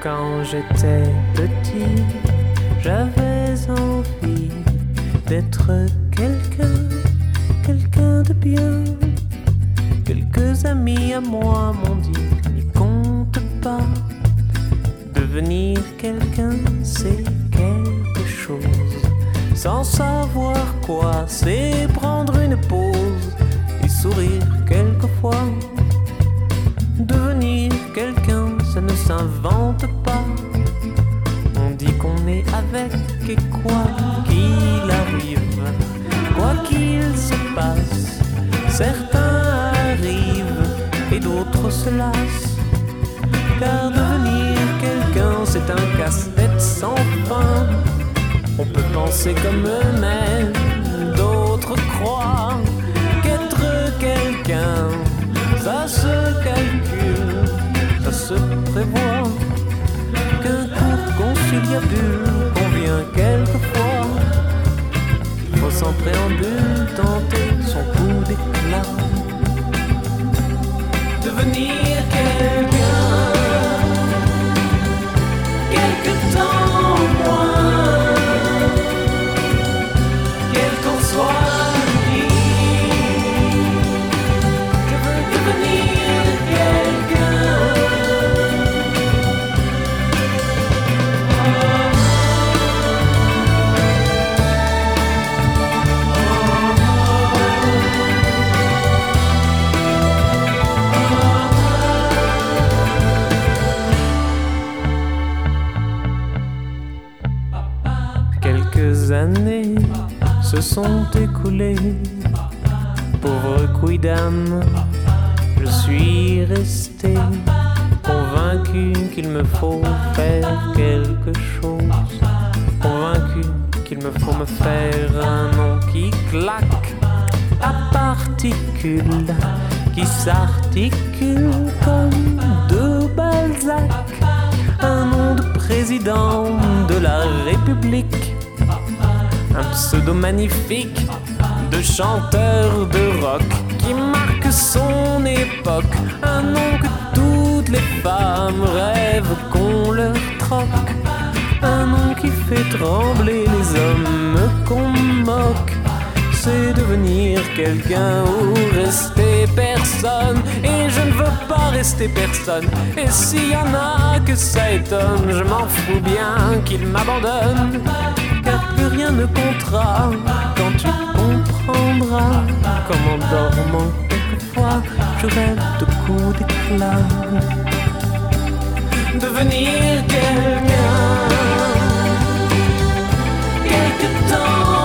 Quand j'étais petit, j'avais envie d'être quelqu'un de bien. Quelques amis à moi m'ont dit, n'y compte pas. Devenir quelqu'un, c'est quelque chose. Sans savoir quoi, c'est prendre une pause et sourire quelquefois. Devenir quelqu'un, ça ne s'invente pas. On dit qu'on est avec et quoi qu'il arrive, quoi qu'il se passe, certains arrivent et d'autres se lassent. Car devenir quelqu'un, c'est un casse-tête sans fin. On peut penser comme eux-mêmes, d'autres croient qu'être quelqu'un, ça se calcule, ça se prévoit. Qu'un court conciliabule convient quelquefois. Il faut sans préambule tenter son coup d'éclat. Devenir quelqu'un, quelque temps moins, quel qu'en soit le prix. Je veux devenir quelqu'un. Quelques années se sont écoulées. Pauvre quidam, je suis resté convaincu qu'il me faut faire quelque chose. Convaincu qu'il me faut me faire un nom qui claque à particules, qui s'articule comme deux Balzac. Un nom de président de la République, un pseudo magnifique de chanteur de rock qui marque son époque. Un nom que toutes les femmes rêvent qu'on leur troque. Un nom qui fait trembler les hommes qu'on moque. C'est devenir quelqu'un ou rester personne. Et je ne veux pas rester personne. Et s'il y en a que ça étonne, je m'en fous bien qu'ils m'abandonnent. Car plus rien ne comptera quand tu comprendras. Comme en dormant quelquefois, je rêve de coups d'éclat. Devenir quelqu'un, quelque temps